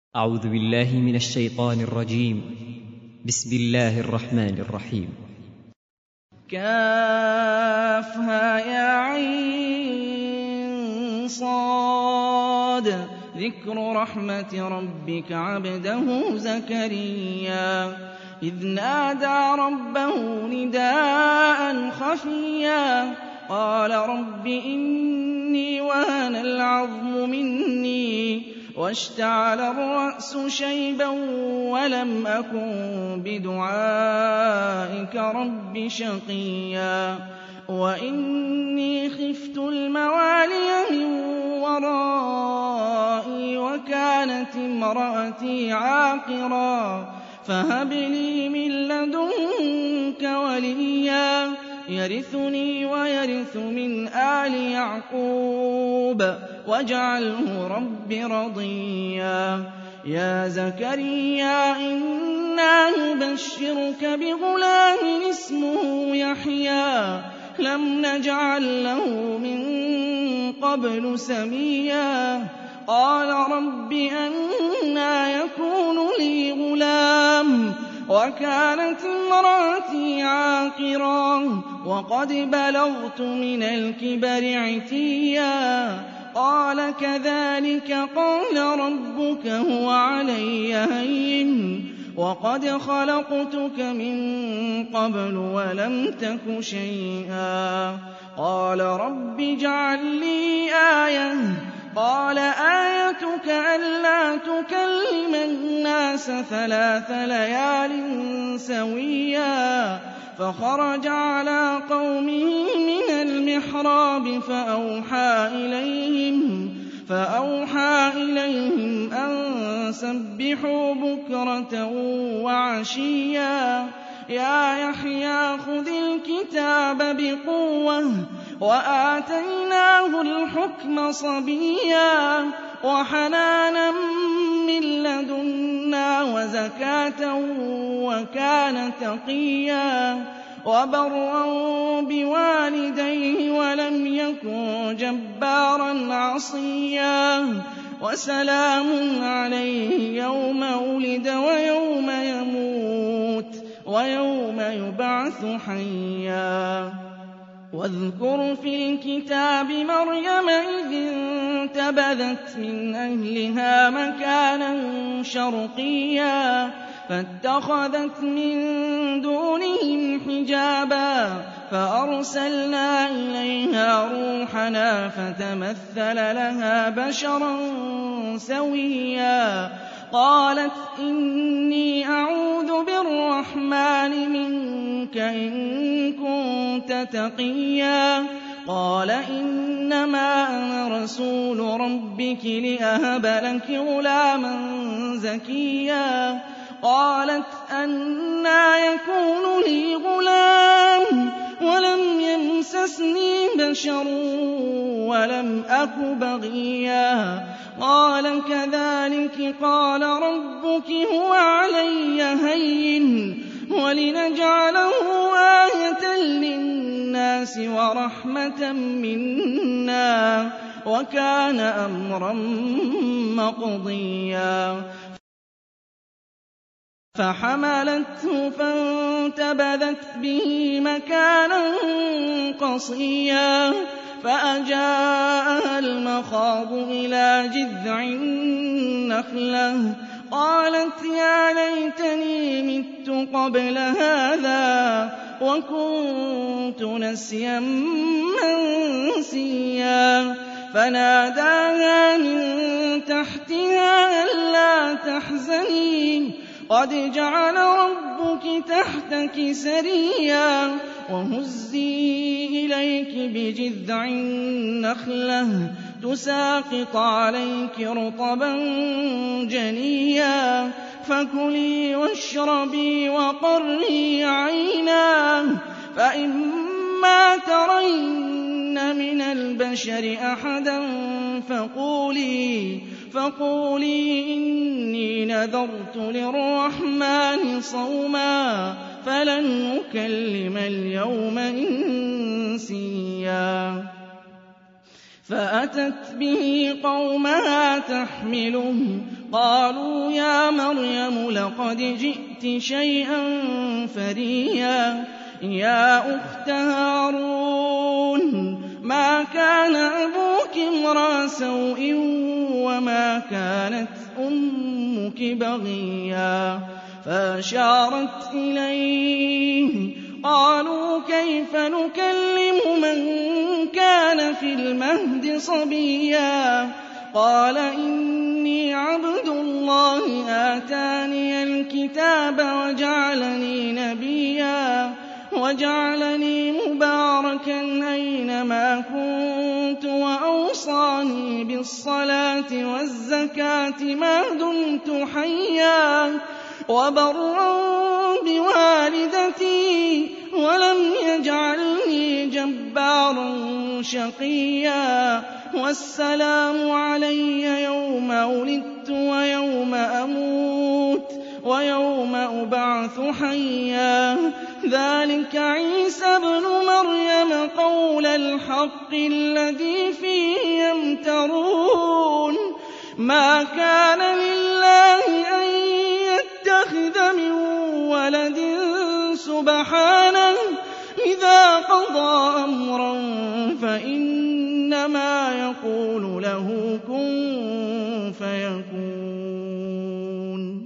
أعوذ بالله من الشيطان الرجيم. بسم الله الرحمن الرحيم. كافها يا عين صاد ذكر رحمة ربك عبده زكريا إذ نادى ربه نداء خفيا قال رب إني وهن العظم مني واشتعل الرأس شيبا ولم أكن بدعائك رب شقيا وإني خفت الموالي من ورائي وكانت امرأتي عاقرا فهب لي من لدنك وليا يرثني ويرث من آل يعقوب واجعله رب رضيا يا زكريا إنا نبشرك بغلام اسمه يحيى لم نجعل له من قبل سميا قال رب أنى يكون لي غلام وكانت امرأتي عاقرا وقد بلغت من الكبر عتيا قال كذلك قال ربك هو علي هين وقد خلقتك من قبل ولم تك شيئا قال رب اجعل لي آية قال آيتك ألا تكلم الناس 3 ليال سويا فخرج على قومه من المحراب فأوحى إليهم أن سبحوا بكرة وعشيا يا يحيى خذ الكتاب بقوة وآتيناه الحكم صبيا وحنانا من لدنا وزكاة وكان تقيا وبرا بوالديه ولم يكن جبارا عصيا وسلام عليه يوم ولد ويوم يموت ويوم يبعث حيا واذكر في الكتاب مريم إذ انتبذت من أهلها مكانا شرقيا فاتخذت من دونهم حجابا فأرسلنا إليها روحنا فتمثل لها بشرا سويا قالت إني أعوذ بالرحمن منك إن كنت تقيا قال إنما أنا رسول ربك لأهب لك غلاما زكيا قالت أنى يكون لي غلام ولم يمسسني بشر ولم أك بغيا قال كذلك قال ربك هو علي هين ولنجعله آية للناس ورحمة منا وكان أمرا مقضيا فحملته فانتبذت به مكانا قصيا فأجاءها المخاض إلى جذع النخلة قالت يا ليتني مت قبل هذا وكنت نسيا منسيا فناداها من تحتها ألا تحزني قد جعل ربك تحتك سريا وهزي إليك بجذع النخلة تساقط عليك رطبا جنيا فكلي واشربي وقري عينا فإما ترين من البشر أحدا فقولي إني نذرت للرحمن صوما فلن نكلم اليوم إنسيا فأتت به قومها تحمله قالوا يا مريم لقد جئت شيئا فريا يا أخت هارون ما كان أبوك امرأ سوء وما كانت أمك بغيا فأشارت إليه قالوا كيف نكلم من كان في المهد صبيا قال إني عبد الله آتاني الكتاب وجعلني نبيا وجعلني مباركا أينما كنت وأوصاني بالصلاة والزكاة ما دمت حيا وبرا بوالدتي ولم يجعلني جبارا شقيا والسلام علي يوم ولدت ويوم أموت ويوم أبعث حيا ذلك عيسى ابن مريم قول الحق الذي فيه يمترون ما كان لله أن يتخذ من ولد سبحانه إذا قضى أمرا فإنما يقول له كن فيكون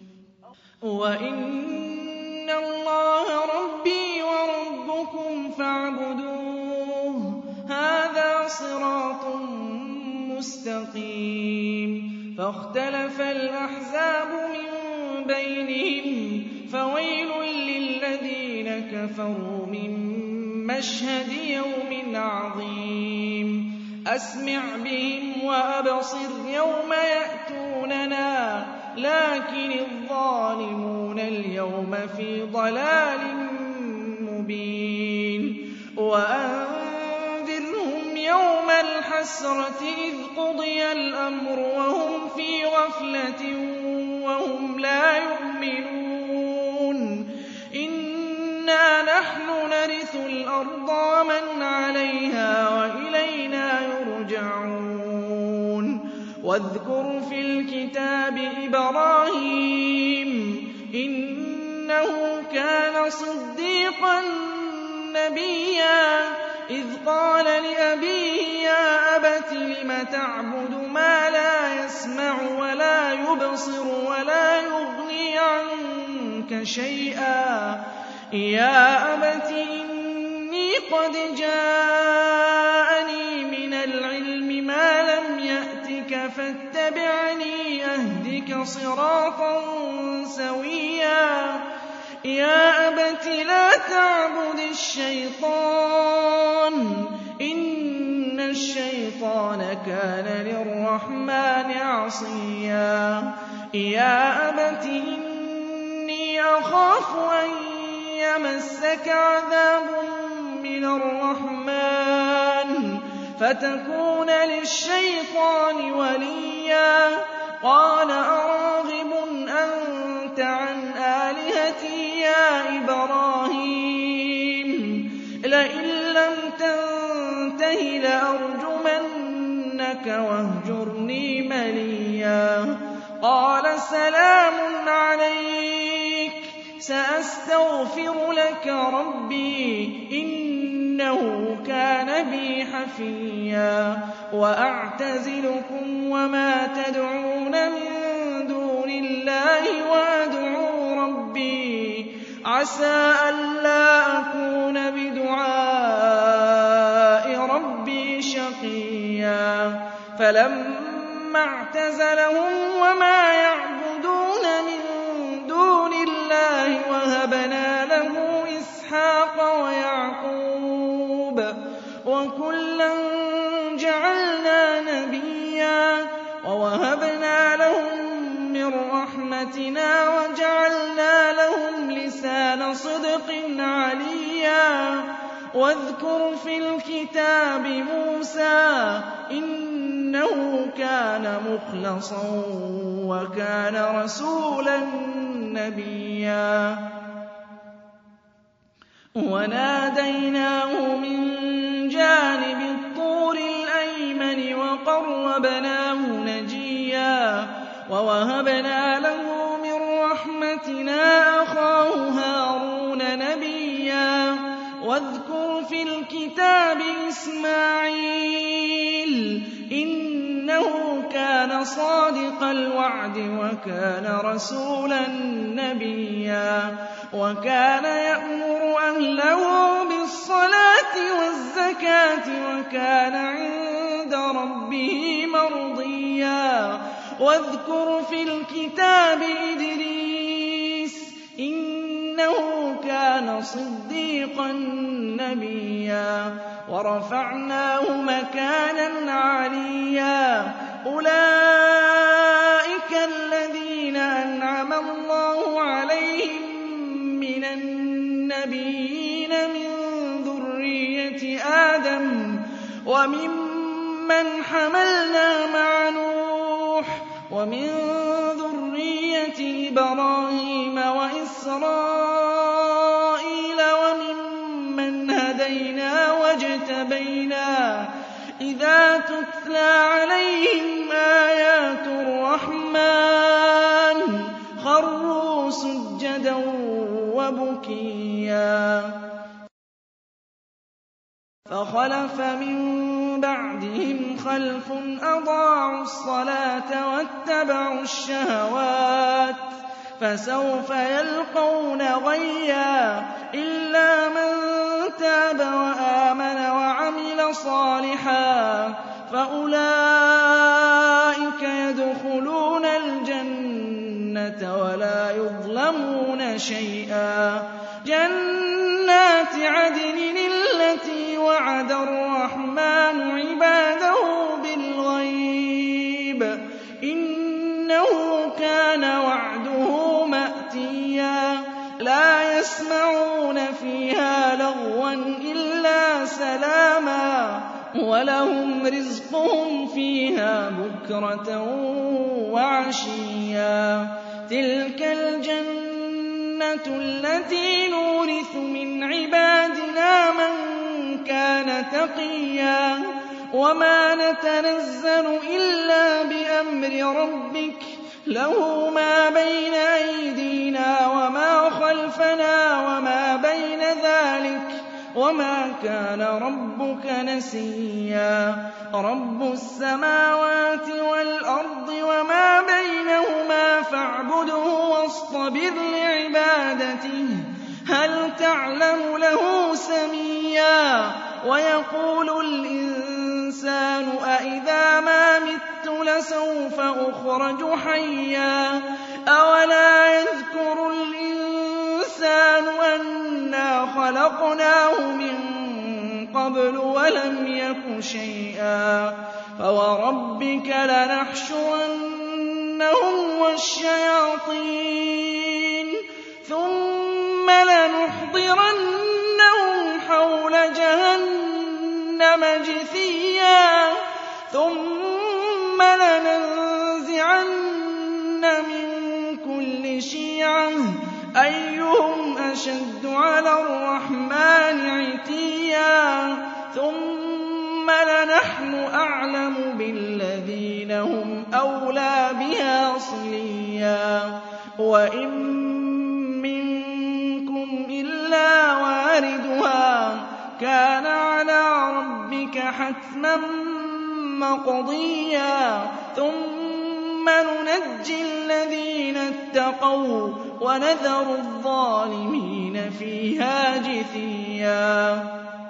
وإن الله ربي وربكم فاعبدوه هذا صراط مستقيم فاختلف الأحزاب من بينهم فويل للذين كفروا من مشهد يوم عظيم أسمع بهم وأبصر يوم يأتوننا لكن الظالمون اليوم في ضلال مبين وأنذرهم يوم الحسرة إذ قضي الأمر وهم في غفلة وهم لا يؤمنون إنا نحن نرث الأرض ومن عليها وإلينا يرجعون واذكر في الكتاب إبراهيم إنه كان صديقا نبيا إذ قال لأبيه يا أبت لم تعبد ما لا يسمع ولا يبصر ولا يغني عنك شيئا يا أبت إني قد جاءني من العلم ما لم يأتك فاتبعني أهدك صراطا سويا يا أبت لا تعبد الشيطان إن الشيطان كان للرحمن عصيا يا أبت إني أخاف أن يمسك عذاب من الرحمن فتكون للشيطان وليا قال أراغب أنت عن آلهتي يا إبراهيم لئن لم تنته لأرجمنك واهجرني مليا قال سلام عليك سأستغفر لك ربي إنه كان بي حفيا وأعتزلكم وما تدعون من دون الله وأدعو ربي عسى ألا أكون بدعاء ربي شقيا فلما اعتزلهم وما يعبدون من دون الله وهبنا له إسحاق ويعقوب وكلا جعلنا نبيا ووهبنا لهم من رحمتنا وجعلنا لهم لسان صدق عليا واذكر في الكتاب موسى إنه كان مخلصا وكان رسولا نبيا وناديناه من جانب الطور الأيمن وقربناه نجيا وَوَهَبْنَا لَهُ مِن رَّحْمَتِنَا أَخَاهُ هَارُونَ نَبِيًّا. وَاذْكُرْ فِي الْكِتَابِ إِسْمَاعِيلَ إِنَّهُ كَانَ صَادِقَ الْوَعْدِ وَكَانَ رَسُولًا نَّبِيًّا. وَكَانَ يَأْمُرُ أَهْلَهُ بِالصَّلَاةِ وَالزَّكَاةِ وَكَانَ عِندَ رَبِّهِ مَرْضِيًّا. وَاذْكُرْ فِي الْكِتَابِ إِدْرِيسَ إِنَّهُ كَانَ صِدِّيقًا نَّبِيًّا. وَرَفَعْنَاهُ مَكَانًا عَلِيًّا. أُولَٰئِكَ الَّذِينَ أَنْعَمَ اللَّهُ عَلَيْهِم مِّنَ النَّبِيِّينَ مِن ذُرِّيَّةِ آدَمَ وَمِمَّنْ حَمَلْنَا مَعَ نُوحٍ وَمِن ذُرِّيَّةِ إِبْرَاهِيمَ وَإِسْرَائِيلَ وَمِمَّنْ هَدَيْنَا وَاجْتَبَيْنَا. إِذَا تُتْلَىٰ عَلَيْهِمْ آيَاتُ الرَّحْمَٰنِ خَرُّوا سُجَّدًا وَبُكِيًّا. فَخَلَفَ مِن بَعْدِهِمْ خَلْفٌ أَضَاعُوا الصَّلَاةَ وَاتَّبَعُوا الشَّهَوَاتِ فَسَوْفَ يَلْقَوْنَ غَيًّا. إِلَّا مَن تَابَ وَآمَنَ وَعَمِلَ صَالِحًا فَأُولَٰئِكَ يَدْخُلُونَ الْجَنَّةَ وَلَا يُظْلَمُونَ شَيْئًا. جَنَّاتِ عَدْنٍ الَّتِي وَعَدَ الرَّحْمَٰنُ عِبَادَهُ بِالْغَيْبِ إِنَّهُ كَانَ وَعْدُهُ مَأْتِيًّا. لَا يَسْمَعُونَ فِيهَا لَغْوًا إِلَّا سَلَامًا وَلَهُمْ رِزْقُهُمْ فِيهَا بُكْرَةً وَعَشِيًّا. تِلْكَ الْجَنَّةُ الَّتِي نُورِثُ مِنْ عِبَادِنَا مَن كَانَ تَقِيًّا. وَمَا نَتَنَزَّلُ إِلَّا بِأَمْرِ رَبِّكَ لَهُ مَا بَيْنَ أَيْدِينَا وَمَا خَلْفَنَا وَمَا بَيْنَ ذَٰلِكَ وَمَا كَانَ رَبُّكَ نَسِيًّا. رَبُّ السَّمَاوَاتِ وَالْأَرْضِ وَمَا بَيْنَهُمَا فَاعْبُدْهُ وَاصْطَبِرْ لِعِبَادَتِهِ هَلْ تَعْلَمُ لَهُ سَمِيًّا. وَيَقُولُ الْإِنسَانُ أَإِذَا مَا مِتُّ لَسَوْفَ أُخْرَجُ حَيًّا. أَوَلَا يَذْكُرُ الْإِنسَانُ أَنَّا خَلَقْنَاهُ مِن قَبْلُ وَلَمْ يَكُ شَيْئًا. فَوَرَبِّكَ لَنَحْشُرَنَّهُمْ وَالشَّيَاطِينَ ثُمَّ لَنُحْضِرَنَّهُمْ حَوْلَ جَهَنَّمَ جِثِيًّا. ثُمَّ لَنَنزِعَنَّ مِن كُلِّ شِيعَةٍ أَيُّهُمْ أَشَدُّ عَلَى الرَّحْمَٰنِ عِتِيًّا. ثُمَّ لَنَحْنُ أَعْلَمُ بِالَّذِينَ هُمْ أَوْلَىٰ بِهَا صِلِيًّا. وَإِن مِّنكُمْ إِلَّا وَارِدُهَا كَانَ عَلَىٰ رَبِّكَ حَتْمًا مَّقْضِيًّا. ثُمَّ نُنَجِّي الَّذِينَ اتَّقَوا وَنَذَرُ الظَّالِمِينَ فِيهَا جِثِيًّا.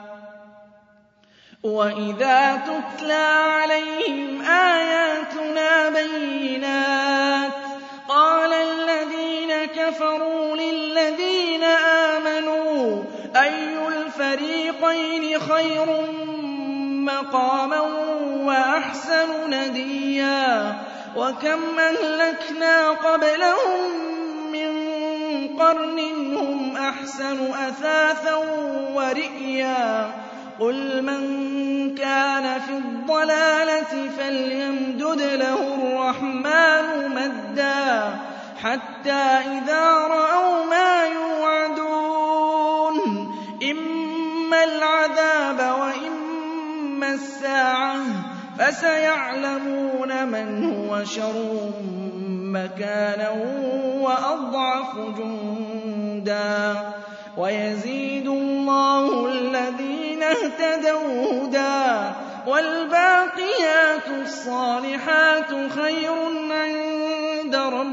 وَإِذَا تُتْلَىٰ عَلَيْهِمْ آيَاتُنَا بَيِّنَاتٍ قَالَ الَّذِينَ كَفَرُوا لِلَّذِينَ آمَنُوا أَيُّ الْفَرِيقَيْنِ خَيْرٌ مَّقَامًا وَأَحْسَنُ نَدِيًّا. وَكَمْ أَهْلَكْنَا قَبْلَهُم مِّن قَرْنٍ هُمْ أَحْسَنُ أَثَاثًا وَرِئْيًا. قُلْ مَن كَانَ فِي الضَّلَالَةِ فَلْيَمْدُدْ لَهُ الرَّحْمَٰنُ مَدًّا حَتَّىٰ إِذَا رَأَوْا مَا يُوعَدُونَ إِمَّا الْعَذَابَ وَإِمَّا السَّاعَةَ فَسَيَعْلَمُونَ مَنْ هُوَ شَرٌّ مكانا وأضعف جندا ويزيد الله الذين اهتدوا هدى والباقيات الصالحات خير عند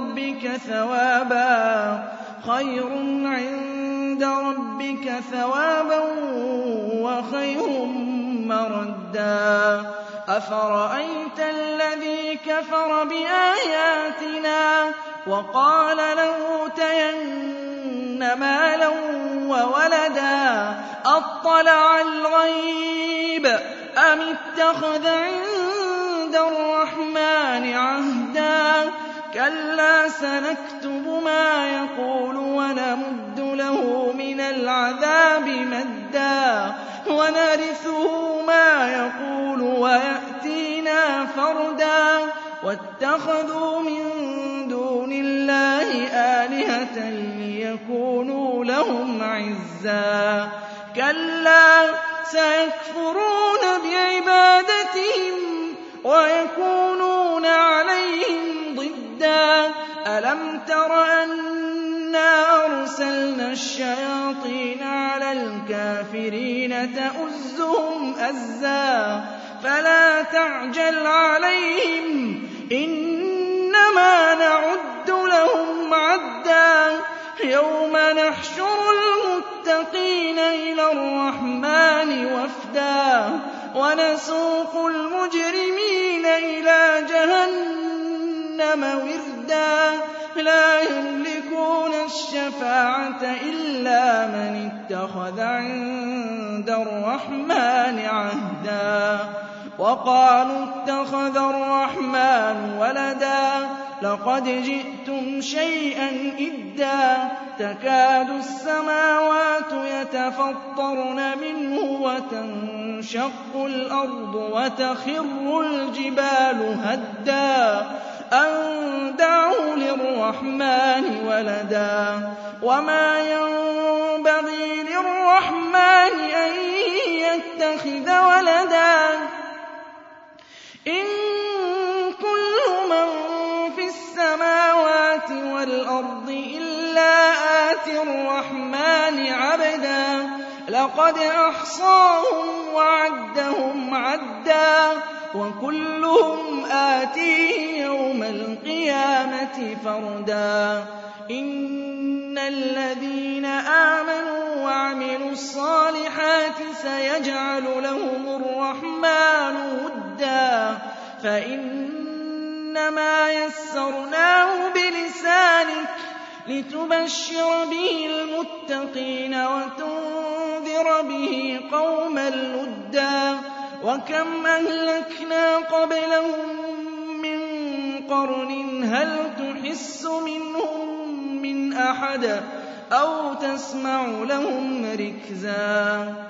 ربك ثوابا وخير مردا أفرأيت الذي كفر بآياتنا وقال لأوتين مالا وولدا أطلع الغيب أم اتخذ عند الرحمن عهدا كلا سنكتب ما يقول ونمد له من العذاب مدا ونرثه ما يقول ويأتينا فردا واتخذوا من دون الله آلهة ليكونوا لهم عزا كلا سيكفرون بعبادتهم ويكونون عليهم ضدا ألم تر أنا أرسلنا الشياطين على الكافرين تؤزهم أزا فلا تعجل عليهم إنما نعد لهم عدا يوم نحشر المتقين إلى الرحمن وفدا ونسوق المجرمين إلى جهنم وردا لا يملكون الشفاعة إلا من اتخذ عند الرحمن عهدا وقالوا اتخذ الرحمن ولدا لقد جئتم شيئا إدا تكاد السماوات يتفطرن منه وتنشق الأرض وتخر الجبال هدا أن دعوا للرحمن ولدا وما ينبغي للرحمن أن يتخذ ولدا إن كل من في السماوات والأرض إلا آتي الرحمن عبدا لقد أحصاهم وعدهم عدا وكلهم آتيه يوم القيامة فردا إن الذين آمنوا وعملوا الصالحات سيجعل لهم الرحمن ودا فإنما يسرناه بلسانك لتبشر به المتقين وتنذر به قوما لدا وكم أهلكنا قبلهم من قرن هل تحس منهم من أحد أو تسمع لهم ركزا